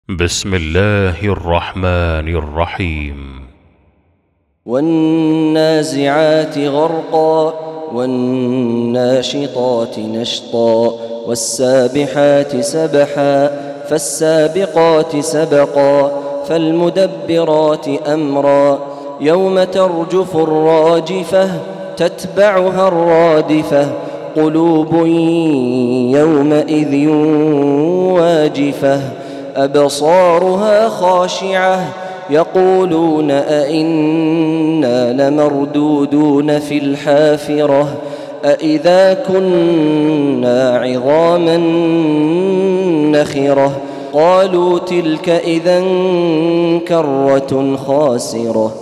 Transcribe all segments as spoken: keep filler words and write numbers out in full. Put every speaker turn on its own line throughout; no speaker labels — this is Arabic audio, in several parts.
بسم الله الرحمن الرحيم.
والنازعات غرقا والناشطات نشطا والسابحات سبحا فالسابقات سبقا فالمدبرات أمرا يوم ترجف الراجفة تتبعها الرادفة قلوب يومئذ واجفة أبصارها خاشعة يقولون أئنا لمردودون في الحافرة أئذا كنا عظاما نخرة قالوا تلك إذا كرة خاسرة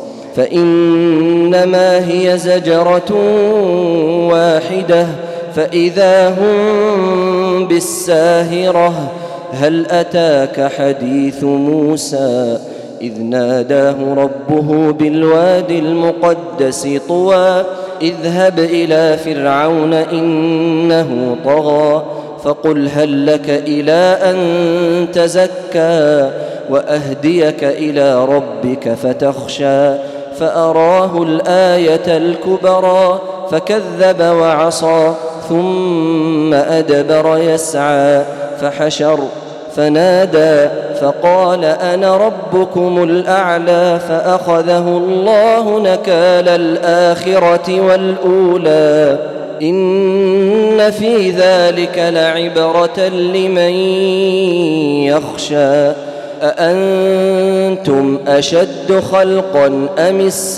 فإنما هي زجرة واحدة فإذا هم بالساهرة هل أتاك حديث موسى إذ ناداه ربه بالوادي المقدس طوى اذهب إلى فرعون إنه طغى فقل هل لك إلى أن تزكى وأهديك إلى ربك فتخشى فأراه الآية الكبرى فكذب وعصى ثم أدبر يسعى فحشر فنادى فقال أنا ربكم الأعلى فأخذه الله نكال الآخرة والأولى إن في ذلك لعبرة لمن يخشى أأنتم أشد خلقا أم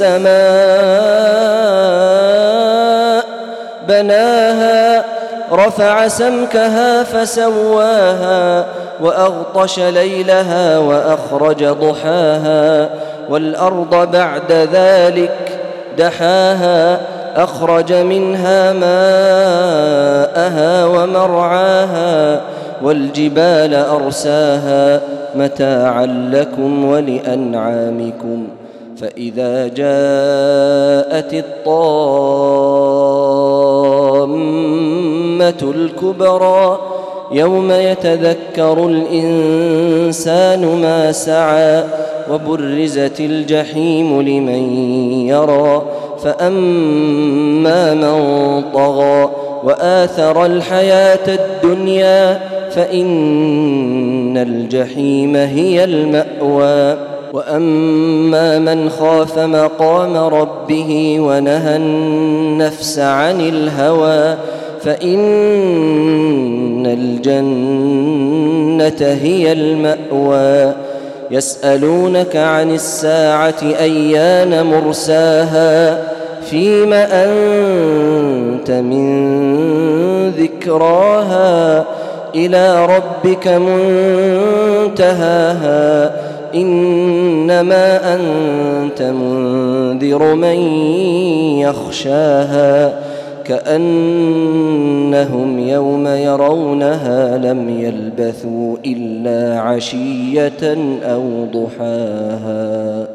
السماء بناها رفع سمكها فسواها وأغطش ليلها وأخرج ضحاها والأرض بعد ذلك دحاها أخرج منها ماءها ومرعاها والجبال أرساها متاعا لكم ولأنعامكم فإذا جاءت الطامة الكبرى يوم يتذكر الإنسان ما سعى وبرزت الجحيم لمن يرى فأما من طغى وآثر الحياة الدنيا فإن الجحيم هي المأوى وأما من خاف مقام ربه ونهى النفس عن الهوى فإن الجنة هي المأوى يسألونك عن الساعة أيان مرساها فيم أنت من ذكراها إلى ربك منتهاها إنما أنت منذر من يخشاها كأنهم يوم يرونها لم يلبثوا إلا عشية أو ضحاها.